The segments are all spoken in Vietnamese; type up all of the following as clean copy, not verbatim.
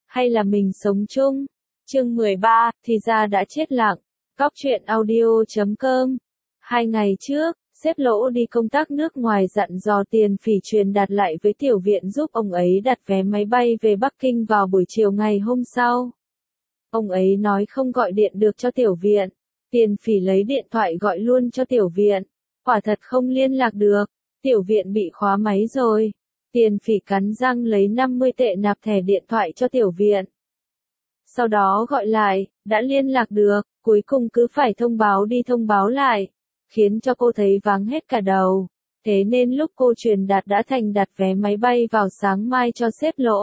hay là mình sống chung? Chương 13, thì ra đã chết lặng. Góc truyện audio.com. 2 ngày trước, sếp Lỗ đi công tác nước ngoài dặn dò Tiền Phỉ truyền đạt lại với tiểu viện giúp ông ấy đặt vé máy bay về Bắc Kinh vào buổi chiều ngày hôm sau. Ông ấy nói không gọi điện được cho tiểu viện. Tiền Phỉ lấy điện thoại gọi luôn cho tiểu viện. Quả thật không liên lạc được. Tiểu viện bị khóa máy rồi. Tiền Phỉ cắn răng lấy 50 tệ nạp thẻ điện thoại cho tiểu viện. Sau đó gọi lại, đã liên lạc được, cuối cùng cứ phải thông báo đi thông báo lại, khiến cho cô thấy váng hết cả đầu. Thế nên lúc cô truyền đạt đã thành đặt vé máy bay vào sáng mai cho sếp Lỗ.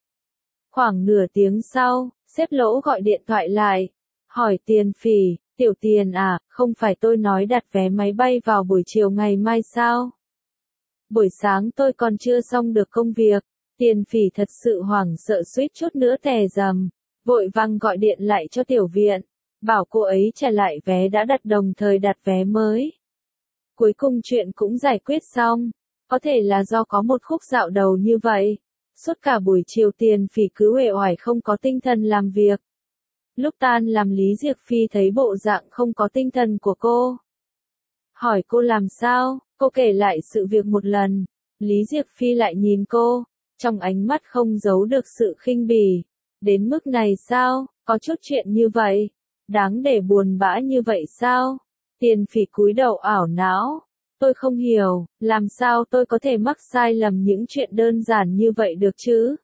Khoảng nửa tiếng sau, sếp Lỗ gọi điện thoại lại, hỏi Tiền Phỉ, tiểu Tiền à, không phải tôi nói đặt vé máy bay vào buổi chiều ngày mai sao? Buổi sáng tôi còn chưa xong được công việc. Tiền Phỉ thật sự hoảng sợ suýt chút nữa tè rầm, vội vàng gọi điện lại cho tiểu viện, bảo cô ấy trả lại vé đã đặt đồng thời đặt vé mới. Cuối cùng chuyện cũng giải quyết xong, có thể là do có một khúc dạo đầu như vậy. Suốt cả buổi chiều Tiền Phỉ cứ uể oải không có tinh thần làm việc. Lúc tan làm Lý Diệc Phi thấy bộ dạng không có tinh thần của cô. Hỏi cô làm sao, cô kể lại sự việc một lần. Lý Diệc Phi lại nhìn cô, trong ánh mắt không giấu được sự khinh bỉ. Đến mức này sao, có chút chuyện như vậy, đáng để buồn bã như vậy sao? Tiền Phỉ cúi đầu ảo não. Tôi không hiểu, làm sao tôi có thể mắc sai lầm những chuyện đơn giản như vậy được chứ?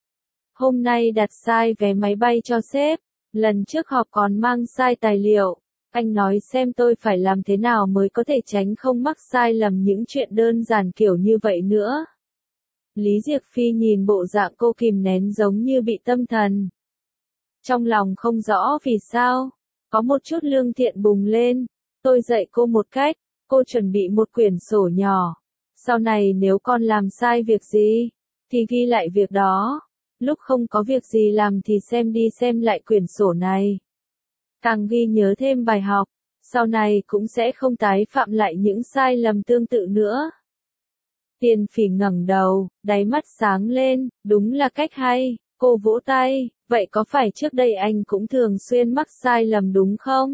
Hôm nay đặt sai vé máy bay cho sếp, lần trước họp còn mang sai tài liệu. Anh nói xem tôi phải làm thế nào mới có thể tránh không mắc sai lầm những chuyện đơn giản kiểu như vậy nữa. Lý Diệc Phi nhìn bộ dạng cô kìm nén giống như bị tâm thần. Trong lòng không rõ vì sao, có một chút lương thiện bùng lên. Tôi dạy cô một cách, cô chuẩn bị một quyển sổ nhỏ. Sau này nếu con làm sai việc gì, thì ghi lại việc đó. Lúc không có việc gì làm thì xem đi xem lại quyển sổ này. Càng ghi nhớ thêm bài học, sau này cũng sẽ không tái phạm lại những sai lầm tương tự nữa. Tiền Phỉ ngẩng đầu, đáy mắt sáng lên, đúng là cách hay, cô vỗ tay, vậy có phải trước đây anh cũng thường xuyên mắc sai lầm đúng không?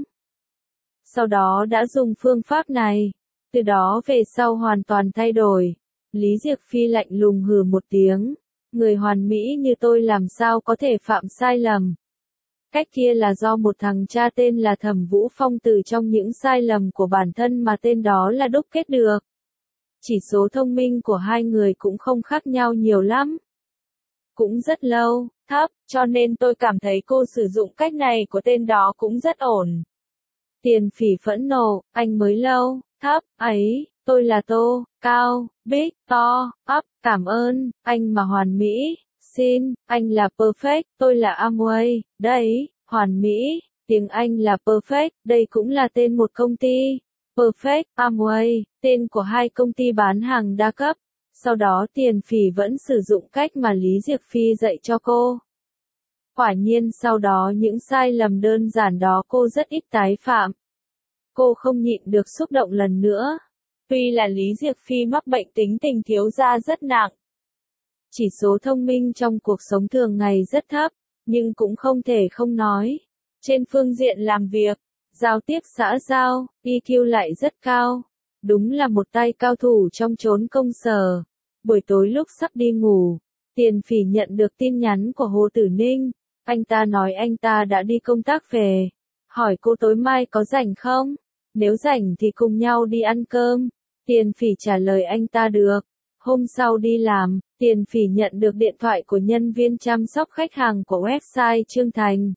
Sau đó đã dùng phương pháp này, từ đó về sau hoàn toàn thay đổi. Lý Diệc Phi lạnh lùng hừ một tiếng, người hoàn mỹ như tôi làm sao có thể phạm sai lầm? Cách kia là do một thằng cha tên là Thẩm Vũ Phong từ trong những sai lầm của bản thân mà tên đó là đúc kết được. Chỉ số thông minh của hai người cũng không khác nhau nhiều lắm. Cũng rất lâu, thấp, cho nên tôi cảm thấy cô sử dụng cách này của tên đó cũng rất ổn. Tiền Phỉ phẫn nộ, anh mới lâu, thấp, ấy, tôi là Tô, cao, big, to, up, cảm ơn, anh mà hoàn mỹ. Xin, anh là perfect, tôi là Amway, đấy, hoàn mỹ, tiếng Anh là perfect, đây cũng là tên một công ty. Perfect, Amway, tên của hai công ty bán hàng đa cấp. Sau đó Tiền Phỉ vẫn sử dụng cách mà Lý Diệc Phi dạy cho cô. Quả nhiên sau đó những sai lầm đơn giản đó cô rất ít tái phạm. Cô không nhịn được xúc động lần nữa. Tuy là Lý Diệc Phi mắc bệnh tính tình thiếu gia rất nặng. Chỉ số thông minh trong cuộc sống thường ngày rất thấp, nhưng cũng không thể không nói. Trên phương diện làm việc, giao tiếp xã giao, EQ lại rất cao. Đúng là một tay cao thủ trong chốn công sở. Buổi tối lúc sắp đi ngủ, Tiền Phỉ nhận được tin nhắn của Hồ Tử Ninh. Anh ta nói anh ta đã đi công tác về. Hỏi cô tối mai có rảnh không? Nếu rảnh thì cùng nhau đi ăn cơm. Tiền Phỉ trả lời anh ta được. Hôm sau đi làm, Tiền Phỉ nhận được điện thoại của nhân viên chăm sóc khách hàng của website Trương Thành.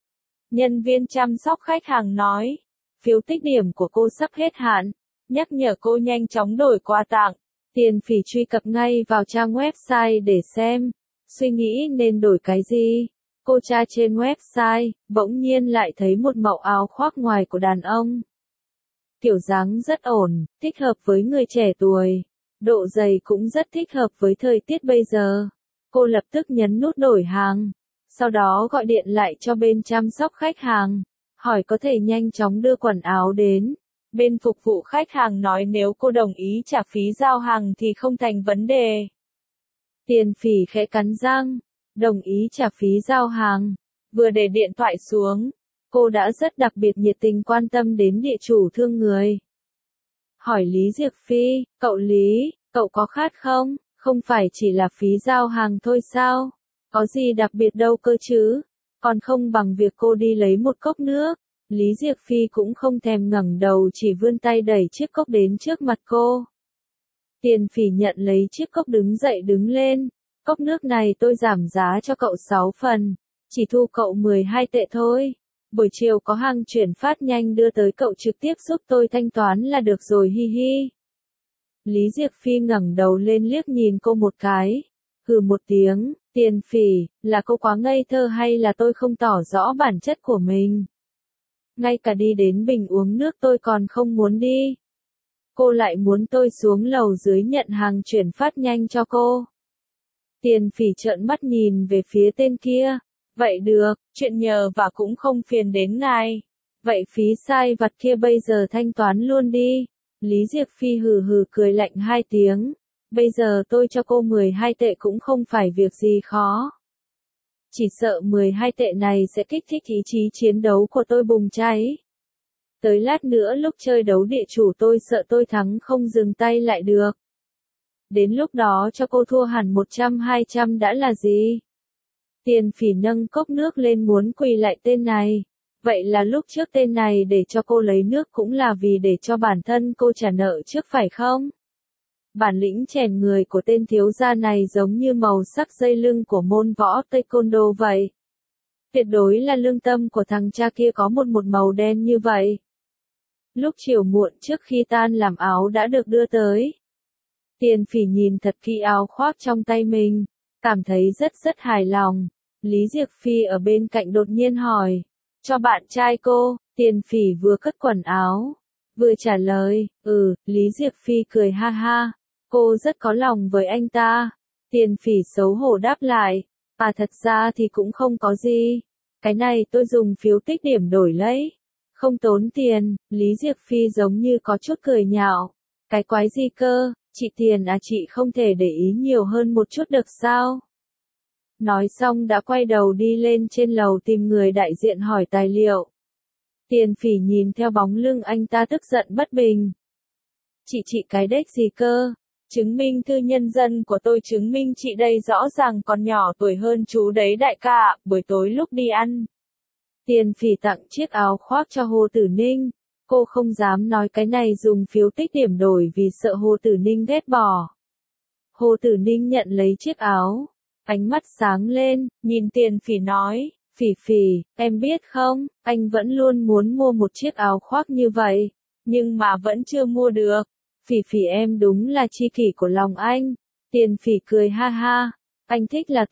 Nhân viên chăm sóc khách hàng nói, phiếu tích điểm của cô sắp hết hạn, nhắc nhở cô nhanh chóng đổi quà tặng. Tiền Phỉ truy cập ngay vào trang website để xem, suy nghĩ nên đổi cái gì. Cô tra trên website, bỗng nhiên lại thấy một mẫu áo khoác ngoài của đàn ông. Kiểu dáng rất ổn, thích hợp với người trẻ tuổi. Độ dày cũng rất thích hợp với thời tiết bây giờ. Cô lập tức nhấn nút đổi hàng. Sau đó gọi điện lại cho bên chăm sóc khách hàng. Hỏi có thể nhanh chóng đưa quần áo đến. Bên phục vụ khách hàng nói nếu cô đồng ý trả phí giao hàng thì không thành vấn đề. Tiền Phỉ khẽ cắn răng. đồng ý trả phí giao hàng. Vừa để điện thoại xuống, cô đã rất đặc biệt nhiệt tình quan tâm đến địa chủ thương người. Hỏi Lý Diệc Phi, cậu Lý, cậu có khát không? Không phải chỉ là phí giao hàng thôi sao? Có gì đặc biệt đâu cơ chứ? Còn không bằng việc cô đi lấy một cốc nước. Lý Diệc Phi cũng không thèm ngẩng đầu, chỉ vươn tay đẩy chiếc cốc đến trước mặt cô. Tiền Phỉ nhận lấy chiếc cốc đứng dậy đứng lên. Cốc nước này tôi giảm giá cho cậu 6 phần. Chỉ thu cậu 12 tệ thôi. Buổi chiều có hàng chuyển phát nhanh đưa tới, cậu trực tiếp giúp tôi thanh toán là được rồi, hi hi. Lý Diệc Phi ngẩng đầu lên liếc nhìn cô một cái. Hừ một tiếng, Tiền Phỉ, là cô quá ngây thơ hay là tôi không tỏ rõ bản chất của mình? Ngay cả đi đến bình uống nước tôi còn không muốn đi. Cô lại muốn tôi xuống lầu dưới nhận hàng chuyển phát nhanh cho cô. Tiền Phỉ trợn mắt nhìn về phía tên kia. Vậy được, chuyện nhờ và cũng không phiền đến ngài. Vậy phí sai vặt kia bây giờ thanh toán luôn đi. Lý Diệc Phi hừ hừ cười lạnh 2 tiếng. Bây giờ tôi cho cô 12 tệ cũng không phải việc gì khó. Chỉ sợ 12 tệ này sẽ kích thích ý chí chiến đấu của tôi bùng cháy. Tới lát nữa lúc chơi đấu địa chủ tôi sợ tôi thắng không dừng tay lại được. Đến lúc đó cho cô thua hẳn 100-200 đã là gì? Tiền Phỉ nâng cốc nước lên muốn quỳ lại tên này. Vậy là lúc trước tên này để cho cô lấy nước cũng là vì để cho bản thân cô trả nợ trước phải không? Bản lĩnh chèn người của tên thiếu gia này giống như màu sắc dây lưng của môn võ taekwondo vậy. Tuyệt đối là lương tâm của thằng cha kia có một màu đen như vậy. Lúc chiều muộn trước khi tan làm áo đã được đưa tới. Tiền Phỉ nhìn thật kỹ áo khoác trong tay mình, cảm thấy rất hài lòng. Lý Diệc Phi ở bên cạnh đột nhiên hỏi, cho bạn trai cô? Tiền Phỉ vừa cất quần áo, vừa trả lời, Lý Diệc Phi cười ha ha, cô rất có lòng với anh ta. Tiền Phỉ xấu hổ đáp lại, thật ra thì cũng không có gì, cái này tôi dùng phiếu tích điểm đổi lấy, không tốn tiền. Lý Diệc Phi giống như có chút cười nhạo, cái quái gì cơ, chị tiền à, chị không thể để ý nhiều hơn một chút được sao? Nói xong đã quay đầu đi lên trên lầu tìm người đại diện hỏi tài liệu. Tiền Phỉ nhìn theo bóng lưng anh ta tức giận bất bình. Chị cái đếch gì cơ? Chứng minh thư nhân dân của tôi chứng minh chị đây rõ ràng còn nhỏ tuổi hơn chú đấy đại ca, buổi tối lúc đi ăn. Tiền Phỉ tặng chiếc áo khoác cho Hồ Tử Ninh. Cô không dám nói cái này dùng phiếu tích điểm đổi vì sợ Hồ Tử Ninh ghét bỏ. Hồ Tử Ninh nhận lấy chiếc áo. Ánh mắt sáng lên, nhìn Tiền Phỉ nói, Phỉ, em biết không, anh vẫn luôn muốn mua một chiếc áo khoác như vậy, nhưng mà vẫn chưa mua được. Phỉ em đúng là tri kỷ của lòng anh. Tiền Phỉ cười ha ha, anh thích là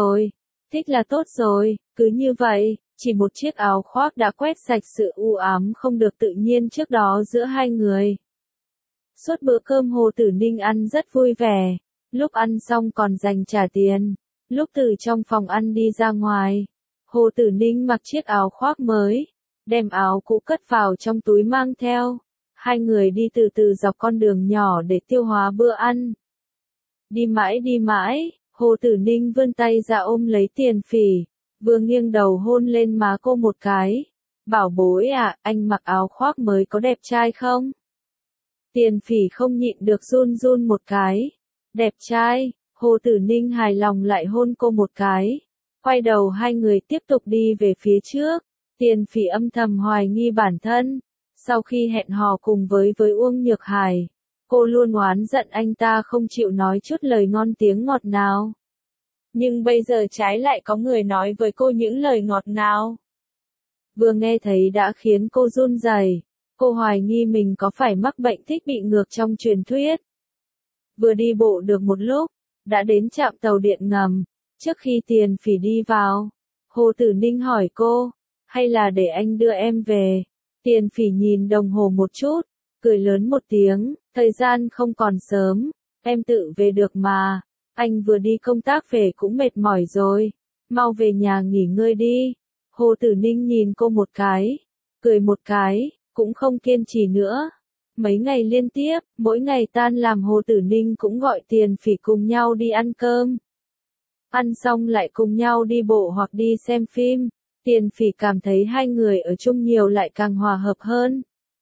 tốt rồi, cứ như vậy, chỉ một chiếc áo khoác đã quét sạch sự u ám không được tự nhiên trước đó giữa hai người. Suốt bữa cơm Hồ Tử Ninh ăn rất vui vẻ, lúc ăn xong còn dành trả tiền. Lúc từ trong phòng ăn đi ra ngoài, Hồ Tử Ninh mặc chiếc áo khoác mới, đem áo cũ cất vào trong túi mang theo. Hai người đi từ từ dọc con đường nhỏ để tiêu hóa bữa ăn. Đi mãi, Hồ Tử Ninh vươn tay ra ôm lấy Tiền Phỉ, vừa nghiêng đầu hôn lên má cô một cái. Bảo bối à, anh mặc áo khoác mới có đẹp trai không? Tiền Phỉ không nhịn được run một cái. Đẹp trai. Hồ Tử Ninh hài lòng lại hôn cô một cái. Quay đầu hai người tiếp tục đi về phía trước. Tiền Phỉ âm thầm hoài nghi bản thân. Sau khi hẹn hò cùng với Uông Nhược Hải, cô luôn oán giận anh ta không chịu nói chút lời ngon tiếng ngọt nào. Nhưng bây giờ trái lại có người nói với cô những lời ngọt ngào. Vừa nghe thấy đã khiến cô run rẩy. Cô hoài nghi mình có phải mắc bệnh thích bị ngược trong truyền thuyết. Vừa đi bộ được một lúc, đã đến trạm tàu điện ngầm. Trước khi Tiền Phỉ đi vào, Hồ Tử Ninh hỏi cô, hay là để anh đưa em về? Tiền Phỉ nhìn đồng hồ một chút, cười lớn một tiếng, thời gian không còn sớm, em tự về được mà, anh vừa đi công tác về cũng mệt mỏi rồi, mau về nhà nghỉ ngơi đi. Hồ Tử Ninh nhìn cô một cái, cười một cái, cũng không kiên trì nữa. Mấy ngày liên tiếp, mỗi ngày tan làm Hồ Tử Ninh cũng gọi Tiền Phỉ cùng nhau đi ăn cơm. Ăn xong lại cùng nhau đi bộ hoặc đi xem phim. Tiền Phỉ cảm thấy hai người ở chung nhiều lại càng hòa hợp hơn.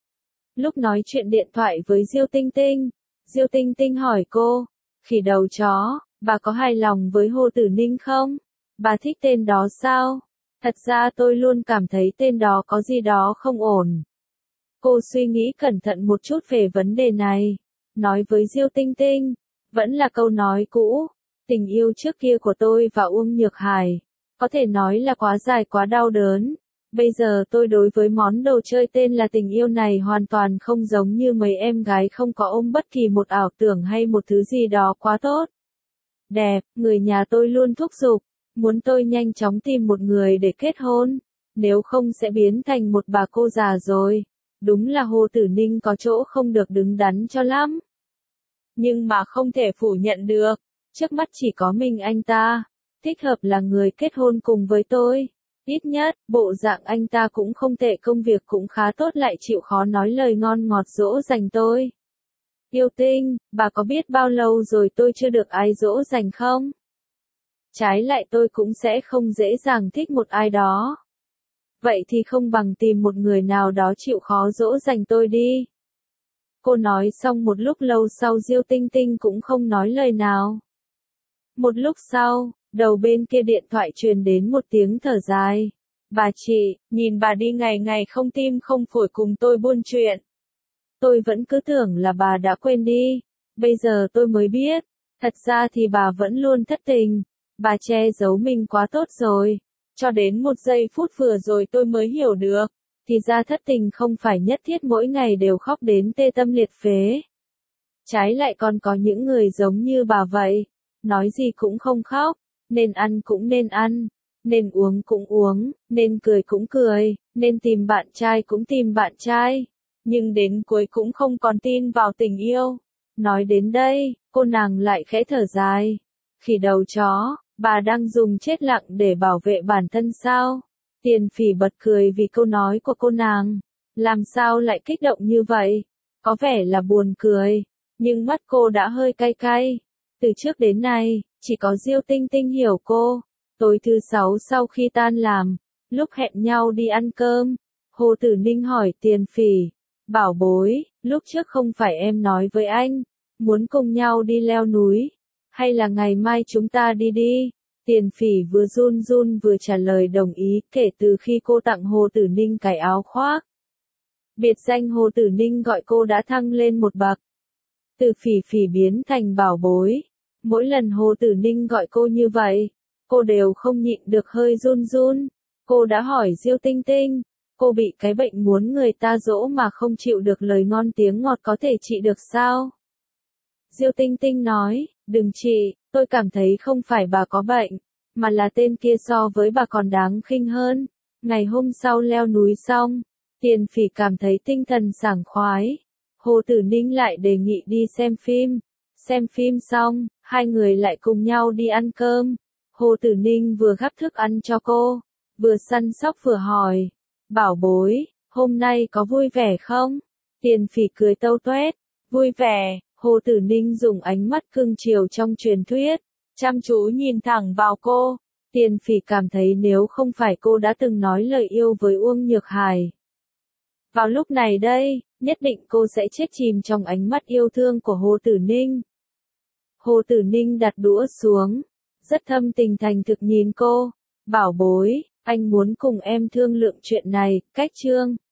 Lúc nói chuyện điện thoại với Diêu Tinh Tinh, Diêu Tinh Tinh hỏi cô, khỉ đầu chó, bà có hài lòng với Hồ Tử Ninh không? Bà thích tên đó sao? Thật ra tôi luôn cảm thấy tên đó có gì đó không ổn. Cô suy nghĩ cẩn thận một chút về vấn đề này. Nói với Diêu Tinh Tinh, vẫn là câu nói cũ, tình yêu trước kia của tôi và Uông Nhược Hải, có thể nói là quá dài quá đau đớn. Bây giờ tôi đối với món đồ chơi tên là tình yêu này hoàn toàn không giống như mấy em gái không có ôm bất kỳ một ảo tưởng hay một thứ gì đó quá tốt. Đẹp, người nhà tôi luôn thúc giục, muốn tôi nhanh chóng tìm một người để kết hôn, nếu không sẽ biến thành một bà cô già rồi. Đúng là Hồ Tử Ninh có chỗ không được đứng đắn cho lắm. Nhưng mà không thể phủ nhận được, trước mắt chỉ có mình anh ta, thích hợp là người kết hôn cùng với tôi. Ít nhất, bộ dạng anh ta cũng không tệ, công việc cũng khá tốt, lại chịu khó nói lời ngon ngọt dỗ dành tôi. Yêu Tinh, bà có biết bao lâu rồi tôi chưa được ai dỗ dành không? Trái lại tôi cũng sẽ không dễ dàng thích một ai đó. Vậy thì không bằng tìm một người nào đó chịu khó dỗ dành tôi đi. Cô nói xong một lúc lâu sau Diêu Tinh Tinh cũng không nói lời nào. Một lúc sau, đầu bên kia điện thoại truyền đến một tiếng thở dài. Bà chị, nhìn bà đi ngày ngày không tim không phổi cùng tôi buôn chuyện. Tôi vẫn cứ tưởng là bà đã quên đi. Bây giờ tôi mới biết, thật ra thì bà vẫn luôn thất tình. Bà che giấu mình quá tốt rồi. Cho đến một giây phút vừa rồi tôi mới hiểu được. Thì ra thất tình không phải nhất thiết mỗi ngày đều khóc đến tê tâm liệt phế. Trái lại còn có những người giống như bà vậy. Nói gì cũng không khóc, nên ăn cũng nên ăn, nên uống cũng uống, nên cười cũng cười, nên tìm bạn trai cũng tìm bạn trai. Nhưng đến cuối cũng không còn tin vào tình yêu. Nói đến đây, cô nàng lại khẽ thở dài. Khỉ đầu chó, bà đang dùng chết lặng để bảo vệ bản thân sao? Tiền Phỉ bật cười vì câu nói của cô nàng. Làm sao lại kích động như vậy? Có vẻ là buồn cười, nhưng mắt cô đã hơi cay cay. Từ trước đến nay, chỉ có Diêu Tinh Tinh hiểu cô. Tối thứ sáu sau khi tan làm, lúc hẹn nhau đi ăn cơm, Hồ Tử Ninh hỏi Tiền Phỉ, bảo bối, lúc trước không phải em nói với anh, muốn cùng nhau đi leo núi, hay là ngày mai chúng ta đi đi? Tiền Phỉ vừa run run vừa trả lời đồng ý, kể từ khi cô tặng Hồ Tử Ninh cái áo khoác. Biệt danh Hồ Tử Ninh gọi cô đã thăng lên một bậc. Từ Phỉ Phỉ biến thành bảo bối. Mỗi lần Hồ Tử Ninh gọi cô như vậy, cô đều không nhịn được hơi run run. Cô đã hỏi Diêu Tinh Tinh, cô bị cái bệnh muốn người ta dỗ mà không chịu được lời ngon tiếng ngọt có thể trị được sao? Diêu Tinh Tinh nói, đừng trị, tôi cảm thấy không phải bà có bệnh, mà là tên kia so với bà còn đáng khinh hơn. Ngày hôm sau leo núi xong, Tiền Phỉ cảm thấy tinh thần sảng khoái. Hồ Tử Ninh lại đề nghị đi xem phim. Xem phim xong, hai người lại cùng nhau đi ăn cơm. Hồ Tử Ninh vừa gắp thức ăn cho cô, vừa săn sóc vừa hỏi, bảo bối, hôm nay có vui vẻ không? Tiền Phỉ cười tâu tuét, vui vẻ. Hồ Tử Ninh dùng ánh mắt cưng chiều trong truyền thuyết, chăm chú nhìn thẳng vào cô. Tiền Phỉ cảm thấy nếu không phải cô đã từng nói lời yêu với Uông Nhược Hải, vào lúc này đây, nhất định cô sẽ chết chìm trong ánh mắt yêu thương của Hồ Tử Ninh. Hồ Tử Ninh đặt đũa xuống, rất thâm tình thành thực nhìn cô, bảo bối, anh muốn cùng em thương lượng chuyện này, cách chương.